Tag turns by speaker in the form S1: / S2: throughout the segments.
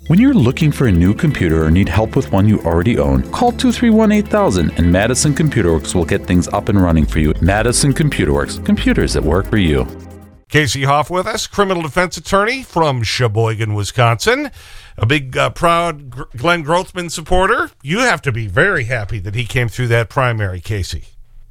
S1: When you're looking for a new computer or need help with one you already own, call 231-8000 and Madison Computer Works will get things up and running for you. Madison Computer Works, computers that work for you.
S2: Casey Hoff with us, criminal defense attorney from Sheboygan, Wisconsin. A big, proud Glenn Grothman supporter. You have to be very happy that he came through that primary, Casey.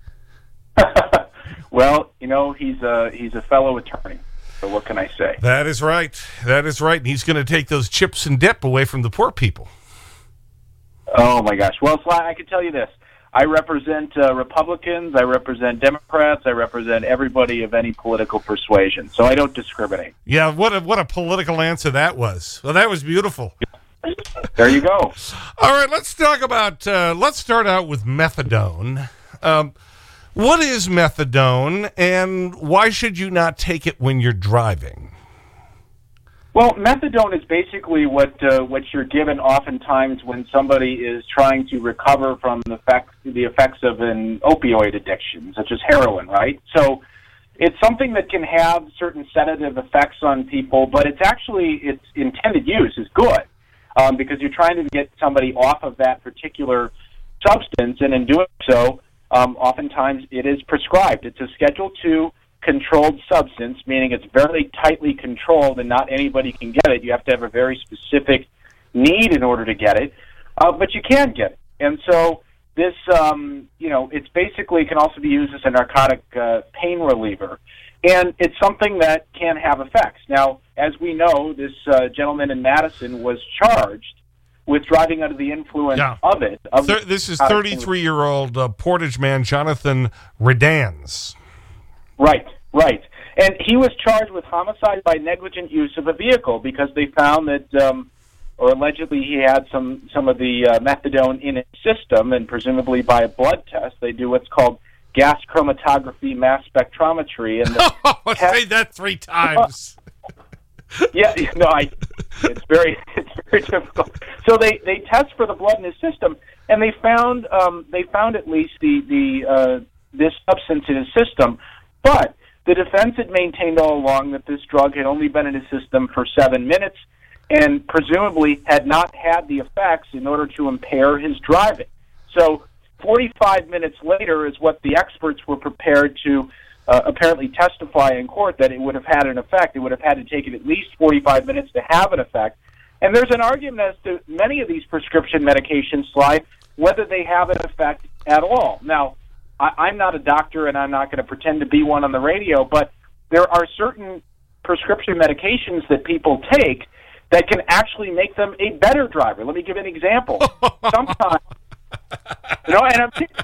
S3: Well, you know, he's a fellow attorney. So what can I say?
S2: That is right. That is right. And he's going to take those chips and dip away from the poor people.
S3: Oh, my gosh. Well, Sly, I can tell you this. I represent Republicans. I represent Democrats. I represent everybody of any political persuasion. So I don't discriminate.
S2: Yeah, what a political answer that was. Well, that was beautiful.
S3: There you go.
S2: All right, let's talk about, let's start out with methadone. What is methadone, and why should you not take it when you're driving?
S3: Well, methadone is basically what you're given oftentimes when somebody is trying to recover from the effects of an opioid addiction, such as heroin, right? So it's something that can have certain sedative effects on people, but its intended use is good because you're trying to get somebody off of that particular substance, and in doing so, oftentimes it is prescribed. It's a Schedule II controlled substance, meaning it's very tightly controlled and not anybody can get it. You have to have a very specific need in order to get it, but you can get it. And so this, it's basically can also be used as a narcotic pain reliever. And it's something that can have effects. Now, as we know, this gentleman in Madison was charged with driving under the influence of it.
S2: This is 33-year-old Portage man, Jonathan Redans.
S3: Right. And he was charged with homicide by negligent use of a vehicle because they found that, or allegedly he had some of the methadone in his system, and presumably by a blood test, they do what's called gas chromatography mass spectrometry. And
S2: say that 3 times.
S3: It's very difficult. So they test for the blood in his system, and they found at least this substance in his system, but the defense had maintained all along that this drug had only been in his system for 7 minutes, and presumably had not had the effects in order to impair his driving. So 45 minutes later is what the experts were prepared to apparently testify in court that it would have had an effect. It would have had to take it at least 45 minutes to have an effect. And there's an argument as to many of these prescription medications, Sly, whether they have an effect at all. Now, I'm not a doctor, and I'm not going to pretend to be one on the radio, but there are certain prescription medications that people take that can actually make them a better driver. Let me give an example. Sometimes, and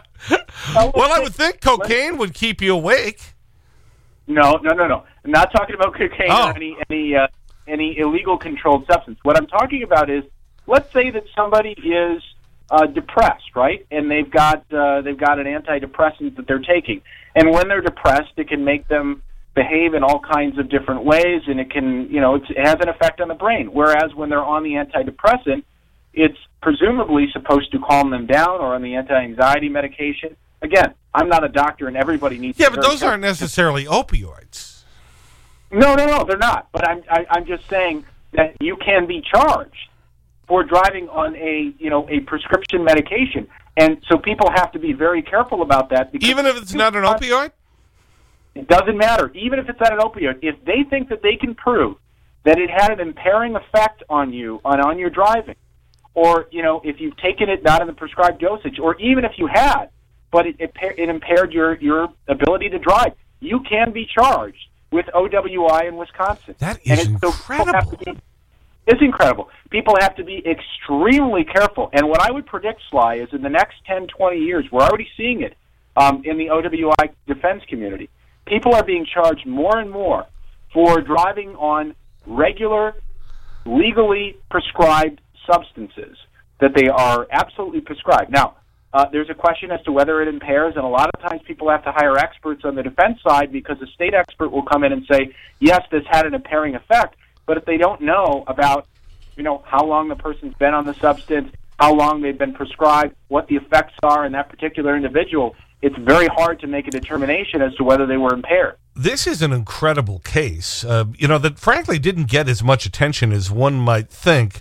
S2: I would think cocaine would keep you awake.
S3: No. I'm not talking about cocaine or any illegal controlled substance. What I'm talking about is, let's say that somebody is depressed, right? And they've got an antidepressant that they're taking, and when they're depressed, it can make them behave in all kinds of different ways, and it can, it has an effect on the brain. Whereas when they're on the antidepressant, it's presumably supposed to calm them down, or on the anti-anxiety medication. Again, I'm not a doctor, and everybody needs.
S2: Yeah, but those aren't necessarily opioids.
S3: No, they're not. But I'm just saying that you can be charged for driving on a prescription medication, and so people have to be very careful about that.
S2: Even if it's not an opioid?
S3: It doesn't matter. Even if it's not an opioid, if they think that they can prove that it had an impairing effect on you, on your driving, or if you've taken it not in the prescribed dosage, or even if you had, but it impaired your ability to drive, you can be charged with OWI in Wisconsin.
S2: That is incredible.
S3: It's incredible. People have to be extremely careful. And what I would predict, Sly, is in the next 10, 20 years, we're already seeing it in the OWI defense community. People are being charged more and more for driving on regular, legally prescribed substances that they are absolutely prescribed. Now, there's a question as to whether it impairs, and a lot of times people have to hire experts on the defense side because a state expert will come in and say, yes, this had an impairing effect, but if they don't know about, how long the person's been on the substance, how long they've been prescribed, what the effects are in that particular individual, it's very hard to make a determination as to whether they were impaired.
S2: This is an incredible case, that frankly didn't get as much attention as one might think.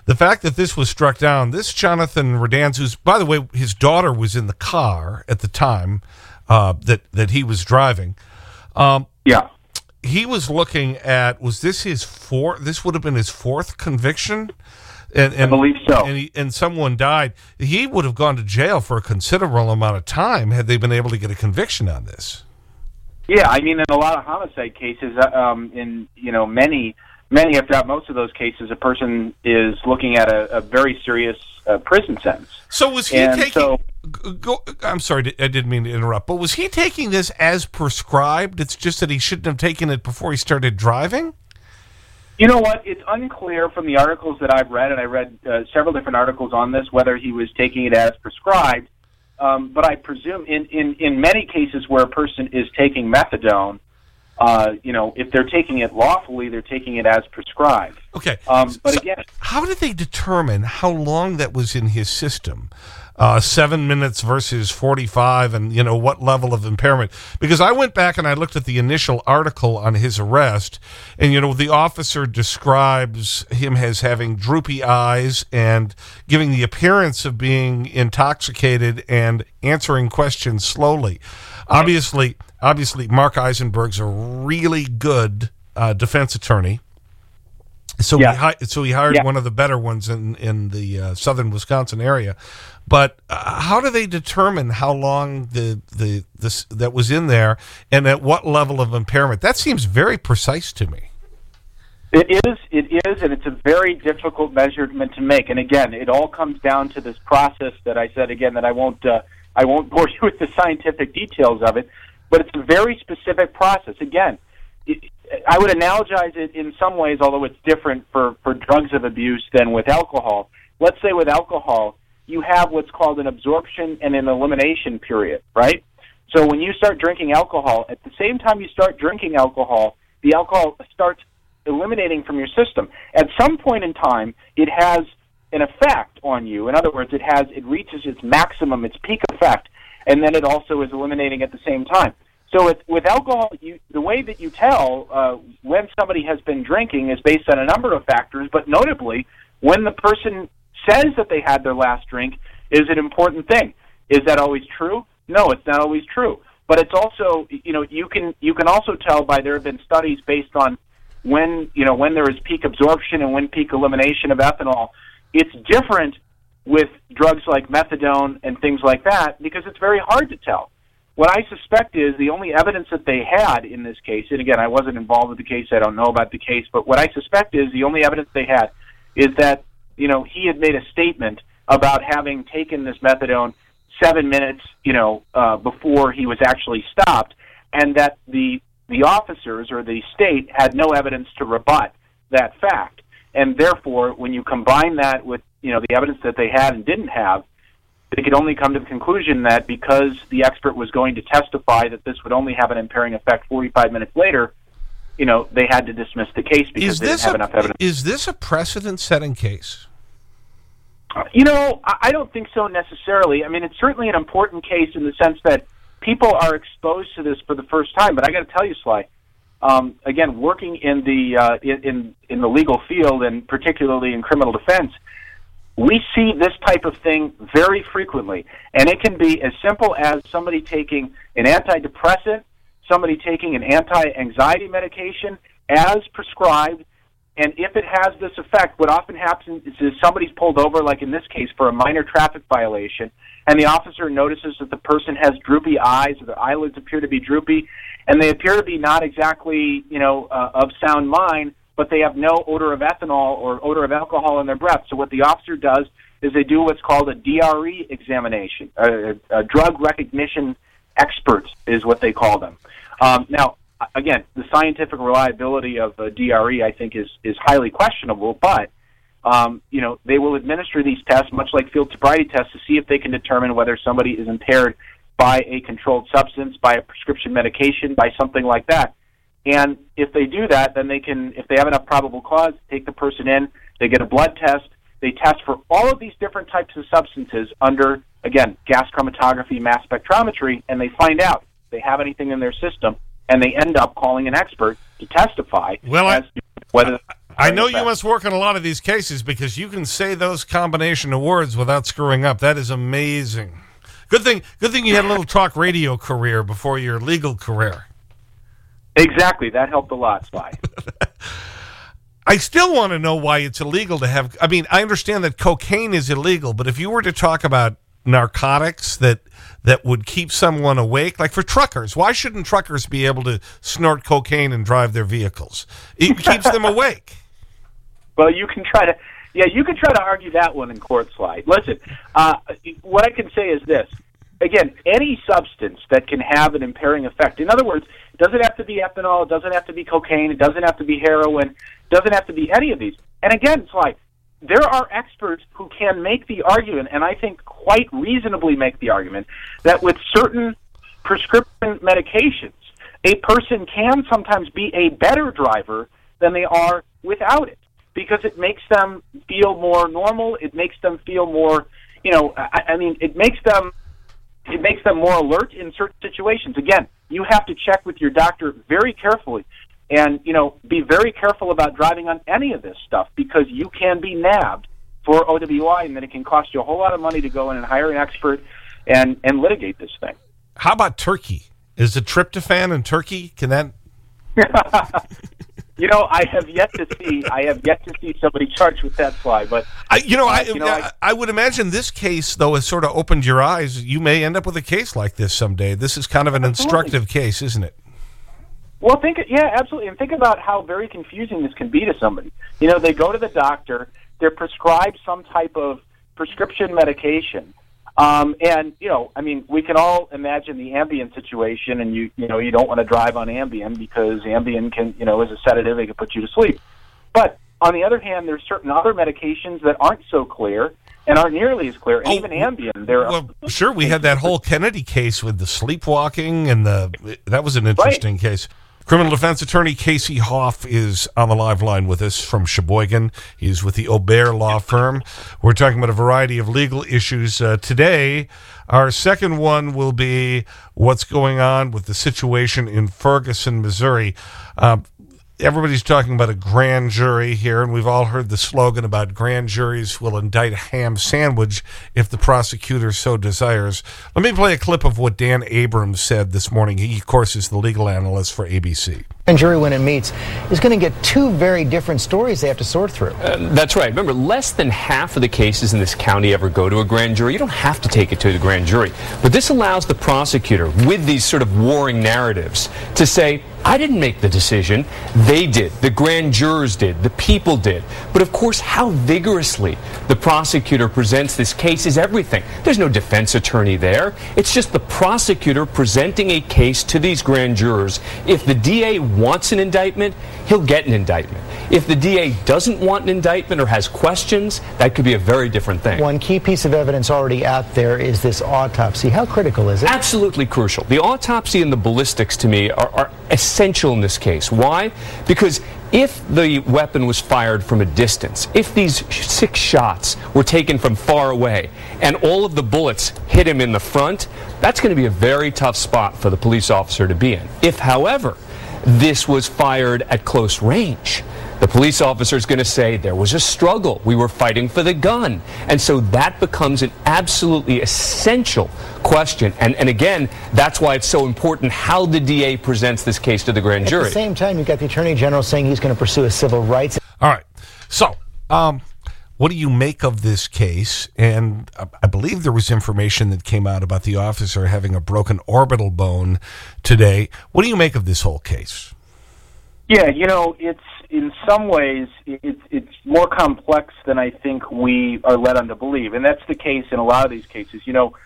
S2: The fact that this was struck down, this Jonathan Redanz, who's, by the way, his daughter was in the car at the time that he was driving.
S3: Yeah.
S2: He was looking at, was this his fourth? This would have been his fourth conviction? And,
S3: I believe so.
S2: And someone died. He would have gone to jail for a considerable amount of time had they been able to get a conviction on this.
S3: Yeah, I mean, in a lot of homicide cases, in many, if not most of those cases, a person is looking at a very serious prison sentence.
S2: So was he taking? I'm sorry, I didn't mean to interrupt, but was he taking this as prescribed? It's just that he shouldn't have taken it before he started driving?
S3: You know what? It's unclear from the articles that I've read, and I read several different articles on this, whether he was taking it as prescribed. But I presume in many cases where a person is taking methadone, if they're taking it lawfully, they're taking it as prescribed.
S2: Okay.
S3: But again,
S2: how did they determine how long that was in his system? 7 minutes versus 45, and, what level of impairment? Because I went back and I looked at the initial article on his arrest, and, the officer describes him as having droopy eyes and giving the appearance of being intoxicated and answering questions slowly. Obviously, Mark Eisenberg's a really good defense attorney. So, yeah. He hired one of the better ones in the southern Wisconsin area. But how do they determine how long this that was in there and at what level of impairment? That seems very precise to me.
S3: It is, and it's a very difficult measurement to make. And again, it all comes down to this process that I said again that I won't bore you with the scientific details of it, but it's a very specific process. Again, I would analogize it in some ways, although it's different for drugs of abuse than with alcohol. Let's say with alcohol, you have what's called an absorption and an elimination period, right? So when you start drinking alcohol, at the same time you start drinking alcohol, the alcohol starts eliminating from your system. At some point in time, it has an effect on you. In other words, it reaches its maximum, its peak effect, and then it also is eliminating at the same time. So with alcohol, the way that you tell when somebody has been drinking is based on a number of factors, but notably, when the person says that they had their last drink is an important thing. Is that always true? No, it's not always true. But it's also, you can also tell by there have been studies based on when there is peak absorption and when peak elimination of ethanol. It's different with drugs like methadone and things like that because it's very hard to tell. What I suspect is the only evidence that they had in this case, and again, I wasn't involved with the case, I don't know about the case, but what I suspect is the only evidence they had is that, he had made a statement about having taken this methadone 7 minutes, before he was actually stopped, and that the officers or the state had no evidence to rebut that fact. And therefore, when you combine that with, the evidence that they had and didn't have, they could only come to the conclusion that because the expert was going to testify that this would only have an impairing effect 45 minutes later, they had to dismiss the case because they didn't have enough evidence.
S2: Is this a precedent-setting case?
S3: I don't think so necessarily. I mean, it's certainly an important case in the sense that people are exposed to this for the first time. But I got to tell you, Sly, again, working in the in the legal field and particularly in criminal defense, we see this type of thing very frequently, and it can be as simple as somebody taking an antidepressant, somebody taking an anti-anxiety medication as prescribed. And if it has this effect, what often happens is somebody's pulled over, like in this case, for a minor traffic violation, and the officer notices that the person has droopy eyes, or their eyelids appear to be droopy, and they appear to be not exactly, of sound mind, but they have no odor of ethanol or odor of alcohol in their breath. So what the officer does is they do what's called a DRE examination, a drug recognition experts is what they call them. Now, again, the scientific reliability of DRE, I think, is highly questionable, but, they will administer these tests, much like field sobriety tests, to see if they can determine whether somebody is impaired by a controlled substance, by a prescription medication, by something like that. And if they do that, then they can, if they have enough probable cause, take the person in, they get a blood test, they test for all of these different types of substances under, again, gas chromatography, mass spectrometry, and they find out if they have anything in their system, and they end up calling an expert to testify as to Whether
S2: I know you must work on a lot of these cases because you can say those combination of words without screwing up. That is amazing. Good thing you had a little talk radio career before your legal career.
S3: Exactly. That helped a lot, Sly.
S2: I still want to know why it's illegal to have... I mean, I understand that cocaine is illegal, but if you were to talk about narcotics that would keep someone awake, like for truckers, why shouldn't truckers be able to snort cocaine and drive their vehicles? It keeps them awake.
S3: Well, you can try to argue that one in court, Sly. Listen, what I can say is this. Again, any substance that can have an impairing effect. In other words, it doesn't have to be ethanol, it doesn't have to be cocaine, it doesn't have to be heroin, it doesn't have to be any of these. And again, Sly, there are experts who can make the argument, and I think quite reasonably make the argument, that with certain prescription medications, a person can sometimes be a better driver than they are without it, because it makes them feel more normal, it makes them feel more, it makes them more alert in certain situations. Again, you have to check with your doctor very carefully and, be very careful about driving on any of this stuff because you can be nabbed for OWI and then it can cost you a whole lot of money to go in and hire an expert and litigate this thing.
S2: How about turkey? Is the tryptophan in turkey? Can that...
S3: I have yet to see somebody charged with that, Sly. But
S2: I would imagine this case, though, has sort of opened your eyes. You may end up with a case like this someday. This is kind of an instructive case, isn't it?
S3: Well, absolutely, and think about how very confusing this can be to somebody. They go to the doctor, they're prescribed some type of prescription medication. We can all imagine the Ambien situation, and you don't want to drive on Ambien because Ambien can, is a sedative, it can put you to sleep. But on the other hand, there's certain other medications that aren't so clear and aren't nearly as clear. And even Ambien,
S2: sure, we had that whole Kennedy case with the sleepwalking, and that was an interesting case. Criminal defense attorney Casey Hoff is on the live line with us from Sheboygan. He's with the Aubert Law Firm. We're talking about a variety of legal issues today. Our second one will be what's going on with the situation in Ferguson, Missouri. Everybody's talking about a grand jury here, and we've all heard the slogan about grand juries will indict a ham sandwich if the prosecutor so desires. Let me play a clip of what Dan Abrams said this morning. He, of course, is the legal analyst for ABC.
S4: Grand jury, when it meets, is going to get two very different stories they have to sort through.
S5: That's right. Remember, less than half of the cases in this county ever go to a grand jury. You don't have to take it to the grand jury. But this allows the prosecutor, with these sort of warring narratives, to say, I didn't make the decision. They did. The grand jurors did. The people did. But of course, how vigorously the prosecutor presents this case is everything. There's no defense attorney there. It's just the prosecutor presenting a case to these grand jurors. If the DA wants an indictment, he'll get an indictment. If the DA doesn't want an indictment or has questions, that could be a very different thing.
S4: One key piece of evidence already out there is this autopsy. How critical is it?
S5: Absolutely crucial. The autopsy and the ballistics, to me, are essential in this case. Why? Because if the weapon was fired from a distance, if these 6 shots were taken from far away and all of the bullets hit him in the front, that's going to be a very tough spot for the police officer to be in. If, however, this was fired at close range, the police officer is going to say there was a struggle. We were fighting for the gun. And so that becomes an absolutely essential question. And again, that's why it's so important how the DA presents this case to the grand jury.
S4: At the same time, you've got the Attorney General saying he's going to pursue a civil rights.
S2: All right. So, what do you make of this case? And I believe there was information that came out about the officer having a broken orbital bone today. What do you make of this whole case?
S3: Yeah, it's in some ways it's more complex than I think we are led on to believe, and that's the case in a lot of these cases.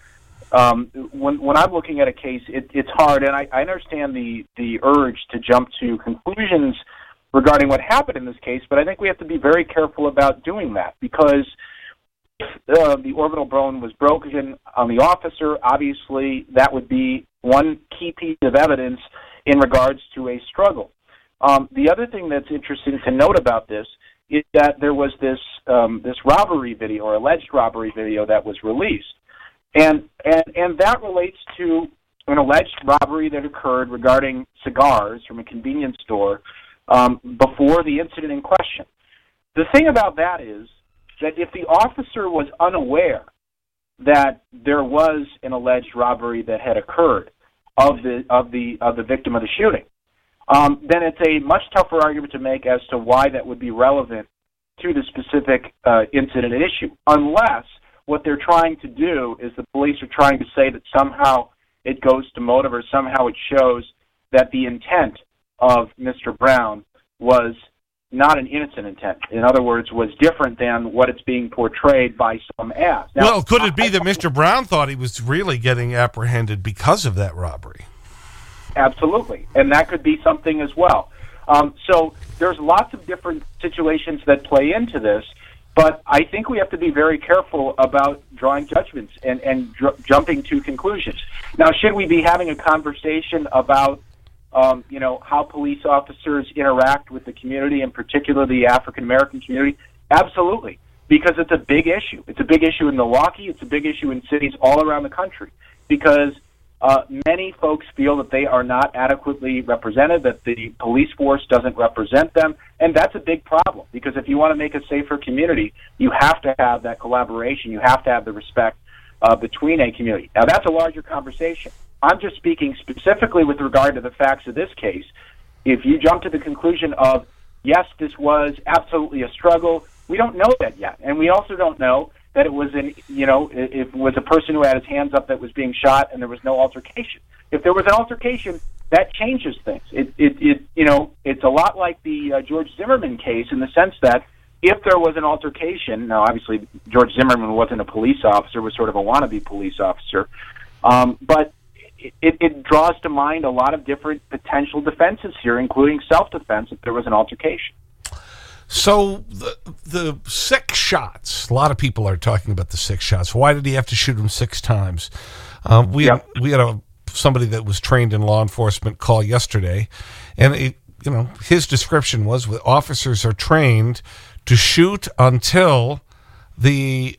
S3: When I'm looking at a case, it's hard, and I understand the urge to jump to conclusions regarding what happened in this case, but I think we have to be very careful about doing that because if the orbital bone was broken on the officer, obviously that would be one key piece of evidence in regards to a struggle. The other thing that's interesting to note about this is that there was this robbery video or alleged robbery video that was released, and that relates to an alleged robbery that occurred regarding cigars from a convenience store before the incident in question. The thing about that is that if the officer was unaware that there was an alleged robbery that had occurred of the victim of the shooting, then it's a much tougher argument to make as to why that would be relevant to the specific incident at issue, unless what they're trying to do is the police are trying to say that somehow it goes to motive or somehow it shows that the intent of Mr. Brown was not an innocent intent. In other words, was different than what it's being portrayed by some as. Now,
S2: well, could it be that Mr. Brown thought he was really getting apprehended because of that robbery?
S3: Absolutely, and that could be something as well. So there's lots of different situations that play into this, but I think we have to be very careful about drawing judgments and jumping to conclusions. Now, should we be having a conversation about how police officers interact with the community, in particular the African-American community? Absolutely, because it's a big issue. It's a big issue in Milwaukee. It's a big issue in cities all around the country because many folks feel that they are not adequately represented, that the police force doesn't represent them, and that's a big problem because if you want to make a safer community, you have to have that collaboration. You have to have the respect between a community. Now, that's a larger conversation. I'm just speaking specifically with regard to the facts of this case. If you jump to the conclusion of, yes, this was absolutely a struggle, we don't know that yet. And we also don't know that it was it was a person who had his hands up that was being shot and there was no altercation. If there was an altercation, that changes things. It's a lot like the George Zimmerman case in the sense that if there was an altercation, now obviously George Zimmerman wasn't a police officer, was sort of a wannabe police officer, but it draws to mind a lot of different potential defenses here, including self-defense if there was an altercation.
S2: So the 6 shots, a lot of people are talking about the 6 shots. Why did he have to shoot him 6 times? We had somebody that was trained in law enforcement call yesterday, and his description was officers are trained to shoot until the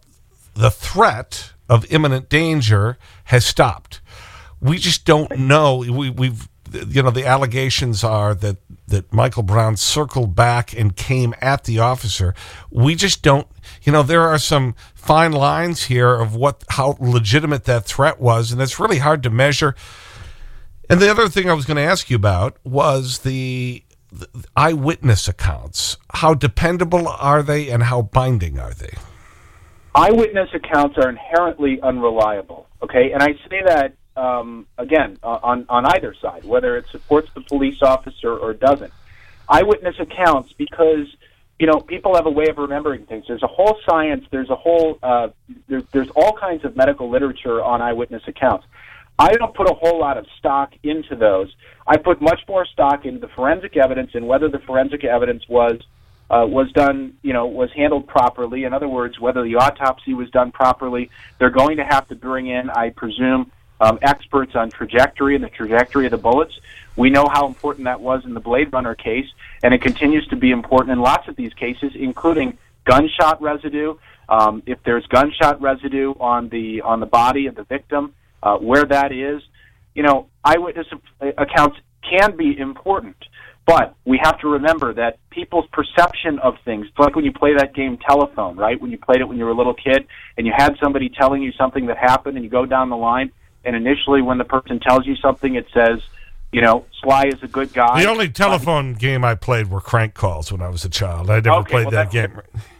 S2: threat of imminent danger has stopped. We just don't know. The allegations are that Michael Brown circled back and came at the officer. We just don't, there are some fine lines here of how legitimate that threat was, and it's really hard to measure. And the other thing I was going to ask you about was the eyewitness accounts. How dependable are they and how binding are they?
S3: Eyewitness accounts are inherently unreliable, okay? And I say that again, on either side, whether it supports the police officer or doesn't. Eyewitness accounts, because, people have a way of remembering things. There's a whole science, there's all kinds of medical literature on eyewitness accounts. I don't put a whole lot of stock into those. I put much more stock into the forensic evidence and whether the forensic evidence was done, was handled properly. In other words, whether the autopsy was done properly. They're going to have to bring in, I presume, experts on trajectory and the trajectory of the bullets. We know how important that was in the Blade Runner case, and it continues to be important in lots of these cases, including gunshot residue. If there's gunshot residue on the body of the victim, where that is, eyewitness accounts can be important. But we have to remember that people's perception of things, it's like when you play that game Telephone, right? When you played it when you were a little kid and you had somebody telling you something that happened and you go down the line, and initially when the person tells you something, it says, Sly is a good guy.
S2: The only telephone game I played were crank calls when I was a child. I never played that game.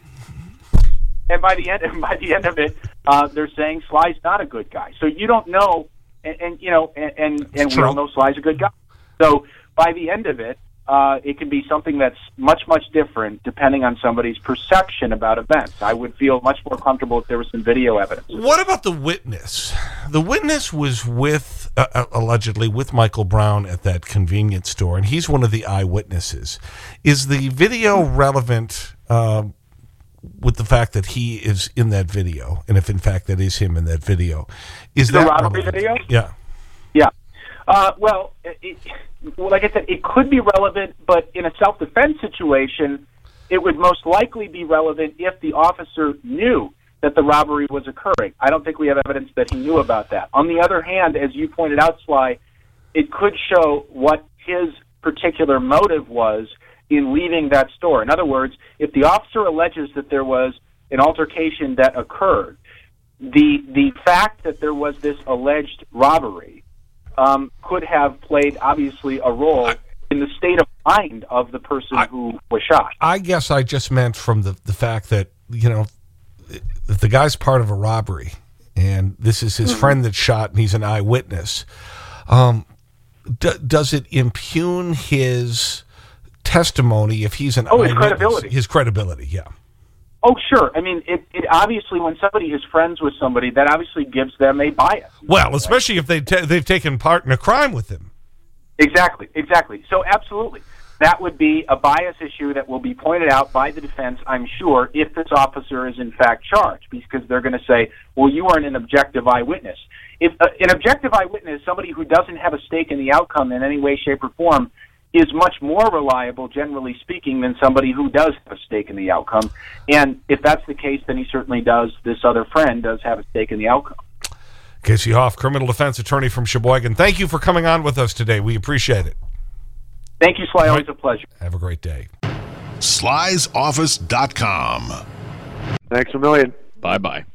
S3: And by the end of it, they're saying Sly's not a good guy. So you don't know, and we all know Sly's a good guy. So by the end of it, it can be something that's much, much different depending on somebody's perception about events. I would feel much more comfortable if there was some video evidence.
S2: What about the witness? The witness was allegedly with Michael Brown at that convenience store, and he's one of the eyewitnesses. Is the video relevant with the fact that he is in that video, and if in fact that is him in that video? Is that
S3: the robbery video?
S2: Yeah.
S3: Yeah. Well, like I said, it could be relevant, but in a self-defense situation, it would most likely be relevant if the officer knew that the robbery was occurring. I don't think we have evidence that he knew about that. On the other hand, as you pointed out, Sly, it could show what his particular motive was in leaving that store. In other words, if the officer alleges that there was an altercation that occurred, the fact that there was this alleged robbery could have played, obviously, a role in the state of mind of the person who was shot.
S2: I guess I just meant from the fact that, you know, if the guy's part of a robbery and this is his friend that's shot and he's an eyewitness, does it impugn his testimony if he's an eyewitness? His credibility. His credibility, yeah.
S3: Oh, sure. I mean, it obviously, when somebody is friends with somebody, that obviously gives them a bias.
S2: Well, especially if they've taken part in a crime with him.
S3: Exactly. So, absolutely. That would be a bias issue that will be pointed out by the defense, I'm sure, if this officer is in fact charged, because they're going to say, well, you aren't an objective eyewitness. If an objective eyewitness, somebody who doesn't have a stake in the outcome in any way, shape, or form, is much more reliable, generally speaking, than somebody who does have a stake in the outcome. And if that's the case, then he certainly does. This other friend does have a stake in the outcome.
S2: Casey Hoff, criminal defense attorney from Sheboygan. Thank you for coming on with us today. We appreciate it.
S3: Thank you, Sly. Always a pleasure.
S2: Have a great day.
S6: Sly'sOffice.com.
S7: Thanks a million.
S8: Bye-bye.